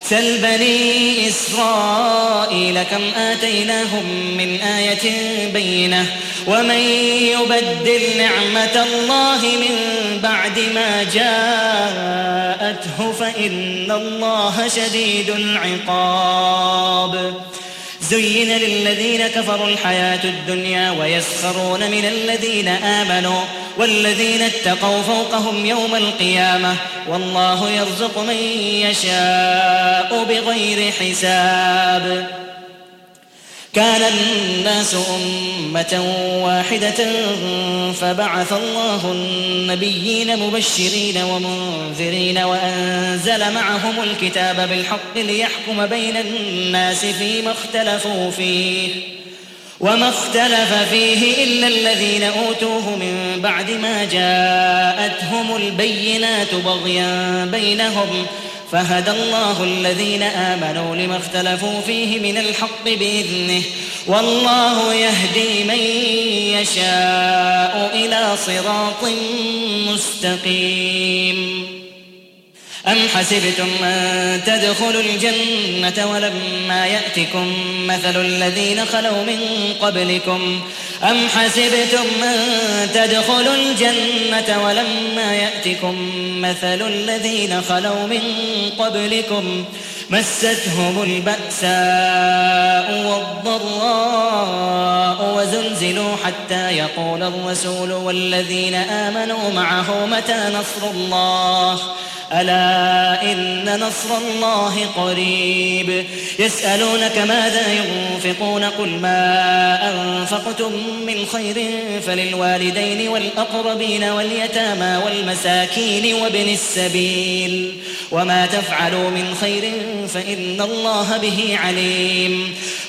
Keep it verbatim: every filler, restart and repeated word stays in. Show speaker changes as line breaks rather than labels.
سل بني إسرائيل كم آتيناهم من آية بينة ومن يبدل نعمة الله من بعد ما جاءته فإن الله شديد العقاب. زين للذين كفروا الحياة الدنيا ويسخرون من الذين آمنوا والذين اتقوا فوقهم يوم القيامة والله يرزق من يشاء بغير حساب. كان الناس أمة واحدة فبعث الله النبيين مبشرين ومنذرين وأنزل معهم الكتاب بالحق ليحكم بين الناس فيما اختلفوا فيه وما اختلف فيه إلا الذين أوتوه من بعد ما جاءتهم البينات بغيا بينهم فهدى الله الذين آمنوا لما اختلفوا فيه من الحق بإذنه والله يهدي من يشاء إلى صراط مستقيم. أم حسبتم أن تدخلوا الجنة ولما يأتكم مثل الذين خلوا من قبلكم أم حسبتم أن تدخلوا الجنة ولما يأتكم مثل الذين خلوا من قبلكم مستهم البأساء والضراء وزلزلوا حتى يقول الرسول والذين آمنوا معه متى نصر الله ألا إن نصر الله قريب. يسألونك ماذا ينفقون قل ما أنفقتم من خير فللوالدين والأقربين واليتامى والمساكين وابن السبيل وما تفعلوا من خير فإن الله به عليم.